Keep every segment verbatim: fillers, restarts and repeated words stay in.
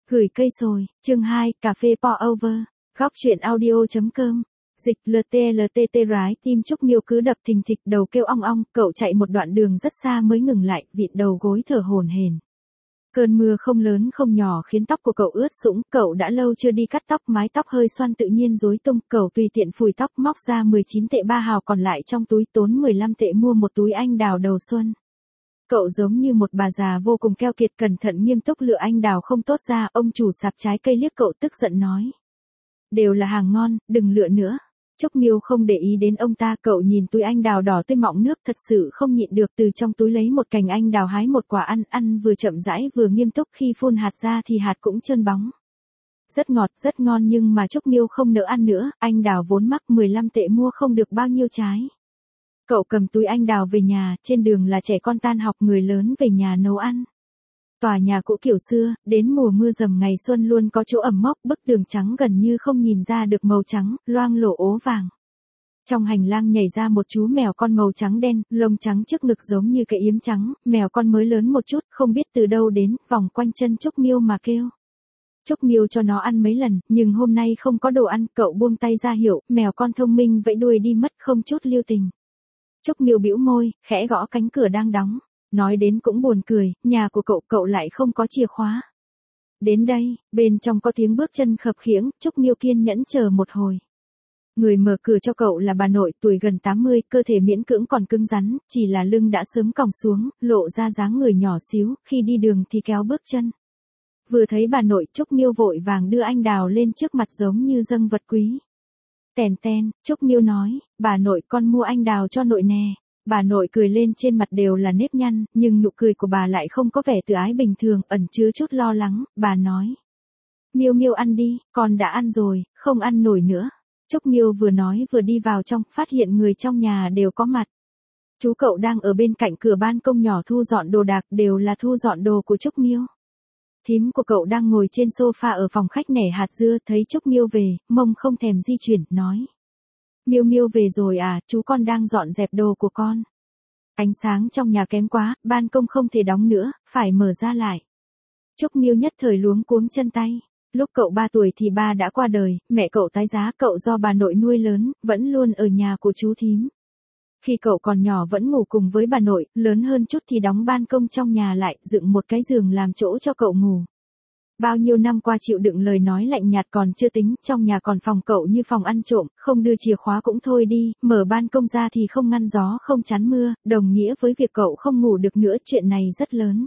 Gửi cây sồi, chương hai, cà phê pour over, góc chuyện audio.com. Dịch lờ tê lờ tê tê rái tim Trúc Miêu cứ đập thình thịch, đầu kêu ong ong, cậu chạy một đoạn đường rất xa mới ngừng lại, vịn đầu gối thở hổn hển. Cơn mưa không lớn không nhỏ khiến tóc của cậu ướt sũng, cậu đã lâu chưa đi cắt tóc, mái tóc hơi xoăn tự nhiên rối tung, cậu tùy tiện phủi tóc móc ra mười chín tệ ba hào còn lại trong túi, tốn mười lăm tệ mua một túi anh đào đầu xuân. Cậu giống như một bà già vô cùng keo kiệt, cẩn thận nghiêm túc lựa anh đào không tốt ra. Ông chủ sạp trái cây liếc cậu tức giận nói: đều là hàng ngon, đừng lựa nữa. Trúc Miêu không để ý đến ông ta, cậu nhìn túi anh đào đỏ tươi mọng nước, thật sự không nhịn được, từ trong túi lấy một cành anh đào hái một quả ăn, ăn vừa chậm rãi vừa nghiêm túc, khi phun hạt ra thì hạt cũng trơn bóng. Rất ngọt, rất ngon, nhưng mà Trúc Miêu không nỡ ăn nữa, anh đào vốn mắc mười lăm tệ mua không được bao nhiêu trái. Cậu cầm túi anh đào về nhà, trên đường là trẻ con tan học, người lớn về nhà nấu ăn. Tòa nhà cũ kiểu xưa, đến mùa mưa dầm ngày xuân luôn có chỗ ẩm mốc, bức tường trắng gần như không nhìn ra được màu trắng, loang lổ ố vàng. Trong hành lang nhảy ra một chú mèo con màu trắng đen, lông trắng trước ngực giống như cái yếm trắng, mèo con mới lớn một chút, không biết từ đâu đến, vòng quanh chân Trúc Miêu mà kêu. Trúc Miêu cho nó ăn mấy lần, nhưng hôm nay không có đồ ăn, cậu buông tay ra hiệu, mèo con thông minh vẫy đuôi đi mất, không chút lưu tình. Trúc Miêu bĩu môi, khẽ gõ cánh cửa đang đóng. Nói đến cũng buồn cười, nhà của cậu cậu lại không có chìa khóa. Đến đây, bên trong có tiếng bước chân khập khiễng, Trúc Miêu kiên nhẫn chờ một hồi. Người mở cửa cho cậu là bà nội, tuổi gần tám mươi, cơ thể miễn cưỡng còn cứng rắn, chỉ là lưng đã sớm còng xuống, lộ ra dáng người nhỏ xíu, khi đi đường thì kéo bước chân. Vừa thấy bà nội, Trúc Miêu vội vàng đưa anh đào lên trước mặt giống như dâng vật quý. Tèn ten, Trúc Miêu nói: bà nội, con mua anh đào cho nội nè. Bà nội cười lên, trên mặt đều là nếp nhăn, nhưng nụ cười của bà lại không có vẻ từ ái bình thường, ẩn chứa chút lo lắng. Bà nói: Miêu Miêu ăn đi, con đã ăn rồi, không ăn nổi nữa. Trúc Miêu vừa nói vừa đi vào trong, phát hiện người trong nhà đều có mặt. Chú cậu đang ở bên cạnh cửa ban công nhỏ thu dọn đồ đạc, đều là thu dọn đồ của Trúc Miêu. Thím của cậu đang ngồi trên sofa ở phòng khách nẻ hạt dưa, thấy Trúc Miêu về, mông không thèm di chuyển, nói: Miêu Miêu về rồi à, chú con đang dọn dẹp đồ của con. Ánh sáng trong nhà kém quá, ban công không thể đóng nữa, phải mở ra lại. Trúc Miêu nhất thời luống cuống chân tay. Lúc cậu ba tuổi thì ba đã qua đời, mẹ cậu tái giá, cậu do bà nội nuôi lớn, vẫn luôn ở nhà của chú thím. Khi cậu còn nhỏ vẫn ngủ cùng với bà nội, lớn hơn chút thì đóng ban công trong nhà lại, dựng một cái giường làm chỗ cho cậu ngủ. Bao nhiêu năm qua chịu đựng lời nói lạnh nhạt còn chưa tính, trong nhà còn phòng cậu như phòng ăn trộm, không đưa chìa khóa cũng thôi đi, mở ban công ra thì không ngăn gió không chắn mưa, đồng nghĩa với việc cậu không ngủ được nữa, chuyện này rất lớn.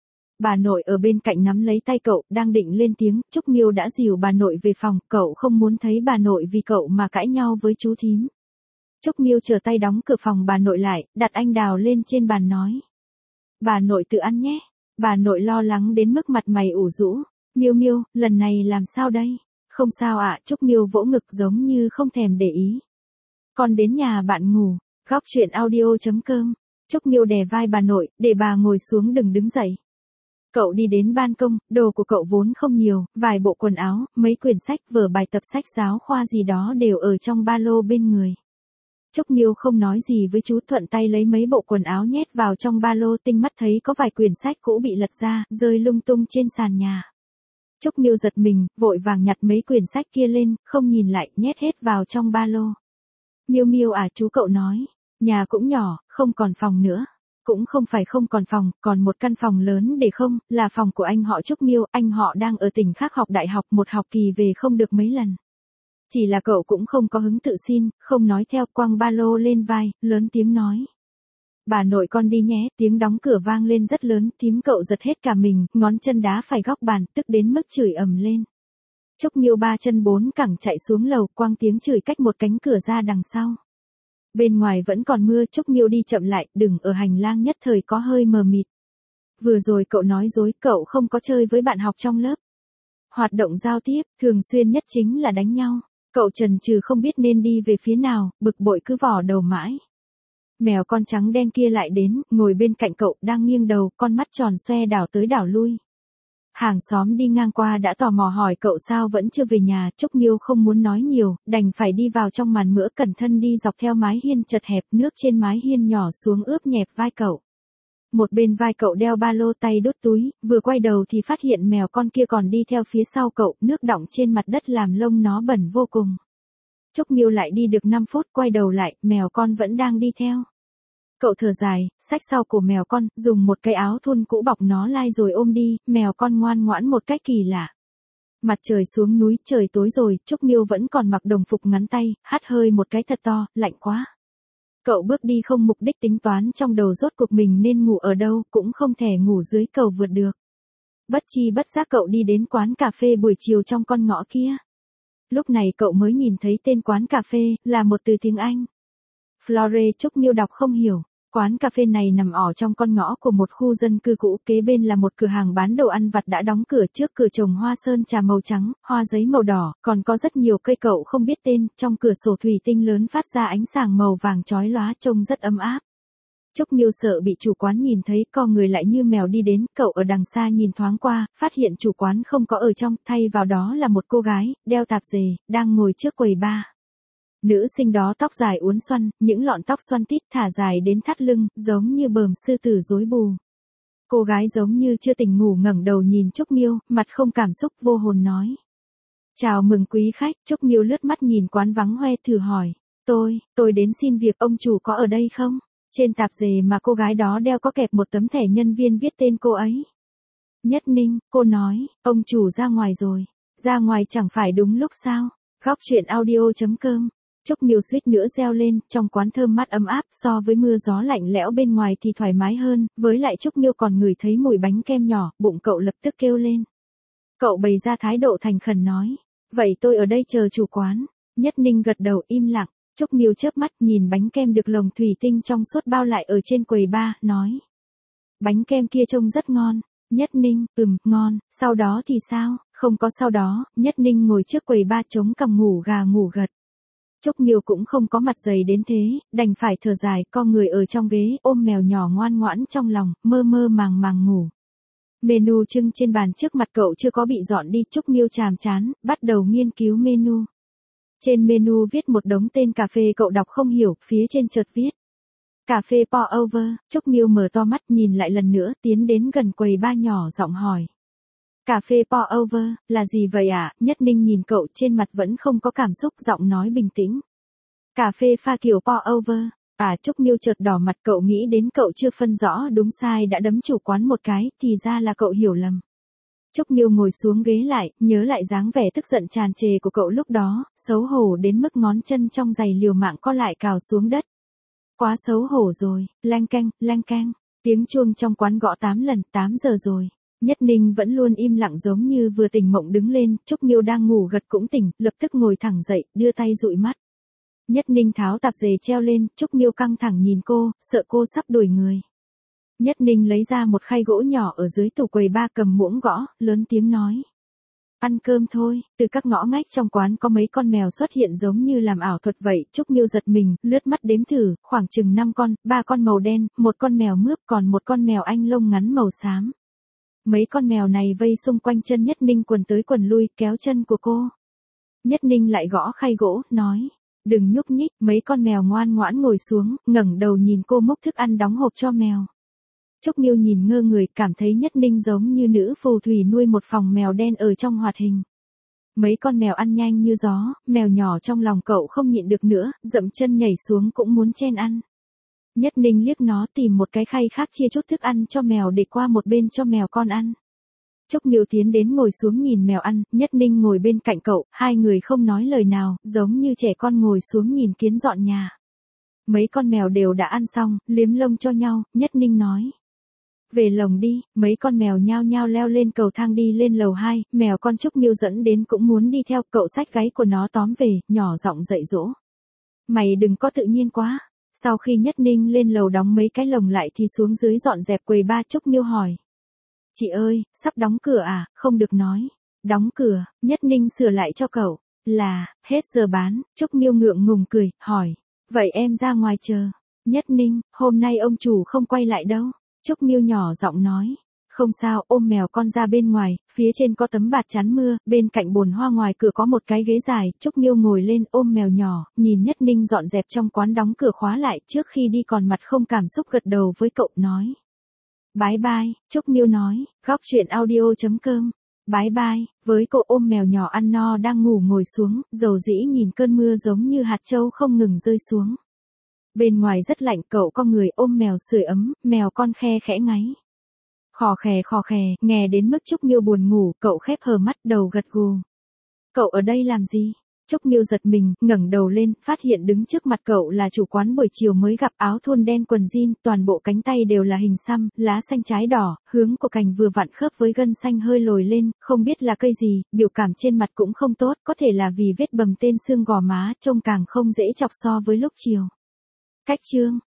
Bà nội ở bên cạnh nắm lấy tay cậu, đang định lên tiếng, Trúc Miêu đã dìu bà nội về phòng, cậu không muốn thấy bà nội vì cậu mà cãi nhau với chú thím. Trúc Miêu chờ tay đóng cửa phòng bà nội lại, đặt anh đào lên trên bàn nói: bà nội tự ăn nhé. Bà nội lo lắng đến mức mặt mày ủ rũ. Miêu Miêu, lần này làm sao đây? Không sao ạ, à, Trúc Miêu vỗ ngực giống như không thèm để ý. Con đến nhà bạn ngủ. Góc chuyện audio.com. Trúc Miêu đè vai bà nội, để bà ngồi xuống, đừng đứng dậy. Cậu đi đến ban công, đồ của cậu vốn không nhiều, vài bộ quần áo, mấy quyển sách, vở bài tập, sách giáo khoa gì đó đều ở trong ba lô bên người. Trúc Miêu không nói gì với chú, thuận tay lấy mấy bộ quần áo nhét vào trong ba lô, tinh mắt thấy có vài quyển sách cũ bị lật ra, rơi lung tung trên sàn nhà. Trúc Miêu giật mình, vội vàng nhặt mấy quyển sách kia lên, không nhìn lại, nhét hết vào trong ba lô. Miêu Miêu à, chú cậu nói, nhà cũng nhỏ, không còn phòng nữa. Cũng không phải không còn phòng, còn một căn phòng lớn để không, là phòng của anh họ Trúc Miêu, anh họ đang ở tỉnh khác học đại học, một học kỳ về không được mấy lần. Chỉ là cậu cũng không có hứng tự xin, không nói theo, quăng ba lô lên vai, lớn tiếng nói: bà nội con đi nhé. Tiếng đóng cửa vang lên rất lớn, thím cậu giật hết cả mình, ngón chân đá phải góc bàn, tức đến mức chửi ầm lên. Trúc Miêu ba chân bốn cẳng chạy xuống lầu, quăng tiếng chửi cách một cánh cửa ra đằng sau. Bên ngoài vẫn còn mưa, Trúc Miêu đi chậm lại, đừng ở hành lang, nhất thời có hơi mờ mịt. Vừa rồi cậu nói dối, cậu không có chơi với bạn học trong lớp. Hoạt động giao tiếp, thường xuyên nhất chính là đánh nhau. Cậu chần chừ không biết nên đi về phía nào, bực bội cứ vò đầu mãi. Mèo con trắng đen kia lại đến, ngồi bên cạnh cậu, đang nghiêng đầu, con mắt tròn xoe đảo tới đảo lui. Hàng xóm đi ngang qua đã tò mò hỏi cậu sao vẫn chưa về nhà. Trúc Miêu không muốn nói nhiều, đành phải đi vào trong màn mưa, cẩn thận đi dọc theo mái hiên chật hẹp, nước trên mái hiên nhỏ xuống ướp nhẹp vai cậu. Một bên vai cậu đeo ba lô tay đút túi, vừa quay đầu thì phát hiện mèo con kia còn đi theo phía sau cậu, nước đọng trên mặt đất làm lông nó bẩn vô cùng. Trúc Miêu lại đi được năm phút quay đầu lại, mèo con vẫn đang đi theo. Cậu thở dài, xách sau cổ mèo con, dùng một cái áo thun cũ bọc nó lai rồi ôm đi, mèo con ngoan ngoãn một cách kỳ lạ. Mặt trời xuống núi, trời tối rồi, Trúc Miêu vẫn còn mặc đồng phục ngắn tay, hắt hơi một cái thật to, lạnh quá. Cậu bước đi không mục đích tính toán trong đầu rốt cuộc mình nên ngủ ở đâu, cũng không thể ngủ dưới cầu vượt được. Bất chi bất giác cậu đi đến quán cà phê buổi chiều trong con ngõ kia. Lúc này cậu mới nhìn thấy tên quán cà phê, là một từ tiếng Anh. Flore. Trúc Miêu đọc không hiểu. Quán cà phê này nằm ở trong con ngõ của một khu dân cư cũ, kế bên là một cửa hàng bán đồ ăn vặt đã đóng cửa, trước cửa trồng hoa sơn trà màu trắng, hoa giấy màu đỏ, còn có rất nhiều cây cậu không biết tên, trong cửa sổ thủy tinh lớn phát ra ánh sáng màu vàng chói lóa trông rất ấm áp. Trúc Miêu sợ bị chủ quán nhìn thấy, co người lại như mèo đi đến, cậu ở đằng xa nhìn thoáng qua, phát hiện chủ quán không có ở trong, thay vào đó là một cô gái, đeo tạp dề, đang ngồi trước quầy bar. Nữ sinh đó tóc dài uốn xoăn, những lọn tóc xoăn tít thả dài đến thắt lưng, giống như bờm sư tử rối bù. Cô gái giống như chưa tỉnh ngủ ngẩng đầu nhìn Trúc Miêu, mặt không cảm xúc vô hồn nói. Chào mừng quý khách. Trúc Miêu lướt mắt nhìn quán vắng hoe thử hỏi. Tôi, tôi đến xin việc, ông chủ có ở đây không? Trên tạp dề mà cô gái đó đeo có kẹp một tấm thẻ nhân viên viết tên cô ấy. Nhất Ninh, cô nói, ông chủ ra ngoài rồi. Ra ngoài chẳng phải đúng lúc sao? Góc truyện audio chấm com. Trúc Miêu suýt nữa reo lên, trong quán thơm mát ấm áp, so với mưa gió lạnh lẽo bên ngoài thì thoải mái hơn, với lại Trúc Miêu còn ngửi thấy mùi bánh kem nhỏ, bụng cậu lập tức kêu lên. Cậu bày ra thái độ thành khẩn nói, vậy tôi ở đây chờ chủ quán. Nhất Ninh gật đầu im lặng, Trúc Miêu chớp mắt nhìn bánh kem được lồng thủy tinh trong suốt bao lại ở trên quầy bar, nói. Bánh kem kia trông rất ngon. Nhất Ninh, ừm, ngon, sau đó thì sao? Không có sau đó, Nhất Ninh ngồi trước quầy bar chống cằm ngủ gà ngủ gật. Trúc Miêu cũng không có mặt dày đến thế, đành phải thở dài, co người ở trong ghế, ôm mèo nhỏ ngoan ngoãn trong lòng, mơ mơ màng màng ngủ. Menu trưng trên bàn trước mặt cậu chưa có bị dọn đi, Trúc Miêu chàm chán, bắt đầu nghiên cứu menu. Trên menu viết một đống tên cà phê cậu đọc không hiểu, phía trên chợt viết. Cà phê pour over. Trúc Miêu mở to mắt nhìn lại lần nữa, tiến đến gần quầy bar nhỏ giọng hỏi. Cà phê pour over, là gì vậy ạ? À? Nhất Ninh nhìn cậu trên mặt vẫn không có cảm xúc, giọng nói bình tĩnh. Cà phê pha kiểu pour over. À, Trúc Miêu chợt đỏ mặt, cậu nghĩ đến cậu chưa phân rõ đúng sai đã đấm chủ quán một cái, thì ra là cậu hiểu lầm. Trúc Miêu ngồi xuống ghế lại, nhớ lại dáng vẻ tức giận tràn trề của cậu lúc đó, xấu hổ đến mức ngón chân trong giày liều mạng co lại cào xuống đất. Quá xấu hổ rồi, leng keng, leng keng, tiếng chuông trong quán gõ tám lần, tám giờ rồi. Nhất Ninh vẫn luôn im lặng giống như vừa tỉnh mộng đứng lên, Trúc Miêu đang ngủ gật cũng tỉnh, lập tức ngồi thẳng dậy, đưa tay dụi mắt. Nhất Ninh tháo tạp dề treo lên, Trúc Miêu căng thẳng nhìn cô, sợ cô sắp đuổi người. Nhất Ninh lấy ra một khay gỗ nhỏ ở dưới tủ quầy bar, cầm muỗng gõ, lớn tiếng nói. Ăn cơm thôi. Từ các ngõ ngách trong quán có mấy con mèo xuất hiện giống như làm ảo thuật vậy, Trúc Miêu giật mình, lướt mắt đếm thử, khoảng chừng năm con, ba con màu đen, một con mèo mướp còn một con mèo Anh lông ngắn màu xám. Mấy con mèo này vây xung quanh chân Nhất Ninh quần tới quần lui, kéo chân của cô. Nhất Ninh lại gõ khay gỗ, nói. Đừng nhúc nhích. Mấy con mèo ngoan ngoãn ngồi xuống, ngẩng đầu nhìn cô múc thức ăn đóng hộp cho mèo. Trúc Miêu nhìn ngơ người, cảm thấy Nhất Ninh giống như nữ phù thủy nuôi một phòng mèo đen ở trong hoạt hình. Mấy con mèo ăn nhanh như gió, mèo nhỏ trong lòng cậu không nhịn được nữa, dậm chân nhảy xuống cũng muốn chen ăn. Nhất Ninh liếc nó, tìm một cái khay khác chia chút thức ăn cho mèo để qua một bên cho mèo con ăn. Trúc Miêu tiến đến ngồi xuống nhìn mèo ăn, Nhất Ninh ngồi bên cạnh cậu, hai người không nói lời nào, giống như trẻ con ngồi xuống nhìn kiến dọn nhà. Mấy con mèo đều đã ăn xong, liếm lông cho nhau, Nhất Ninh nói. Về lồng đi. Mấy con mèo nhao nhao leo lên cầu thang đi lên lầu hai, mèo con Trúc Miêu dẫn đến cũng muốn đi theo, cậu xách gáy của nó tóm về, nhỏ giọng dạy dỗ. Mày đừng có tự nhiên quá. Sau khi Nhất Ninh lên lầu đóng mấy cái lồng lại thì xuống dưới dọn dẹp quầy bar, Trúc Miêu hỏi. Chị ơi, sắp đóng cửa à? Không được nói. Đóng cửa. Nhất Ninh sửa lại cho cậu. Là, hết giờ bán. Trúc Miêu ngượng ngùng cười, hỏi. Vậy em ra ngoài chờ. Nhất Ninh, hôm nay ông chủ không quay lại đâu. Trúc Miêu nhỏ giọng nói. Không sao, ôm mèo con ra bên ngoài, phía trên có tấm bạt chắn mưa, bên cạnh bồn hoa ngoài cửa có một cái ghế dài, Trúc Miêu ngồi lên ôm mèo nhỏ, nhìn Nhất Ninh dọn dẹp trong quán đóng cửa khóa lại, trước khi đi còn mặt không cảm xúc gật đầu với cậu, nói. Bái bai, Trúc Miêu nói, góc chuyện audio chấm com. Bái bai, với cô ôm mèo nhỏ ăn no đang ngủ ngồi xuống, dầu dĩ nhìn cơn mưa giống như hạt châu không ngừng rơi xuống. Bên ngoài rất lạnh, cậu con người ôm mèo sưởi ấm, mèo con khe khẽ ngáy. Khò khè khò khè, nghe đến mức Trúc Miêu buồn ngủ, cậu khép hờ mắt đầu gật gù. Cậu ở đây làm gì? Trúc Miêu giật mình, ngẩng đầu lên, phát hiện đứng trước mặt cậu là chủ quán buổi chiều mới gặp, áo thun đen quần jean, toàn bộ cánh tay đều là hình xăm, lá xanh trái đỏ, hướng của cành vừa vặn khớp với gân xanh hơi lồi lên, không biết là cây gì, biểu cảm trên mặt cũng không tốt, có thể là vì vết bầm tên xương gò má, trông càng không dễ chọc so với lúc chiều. Cách chương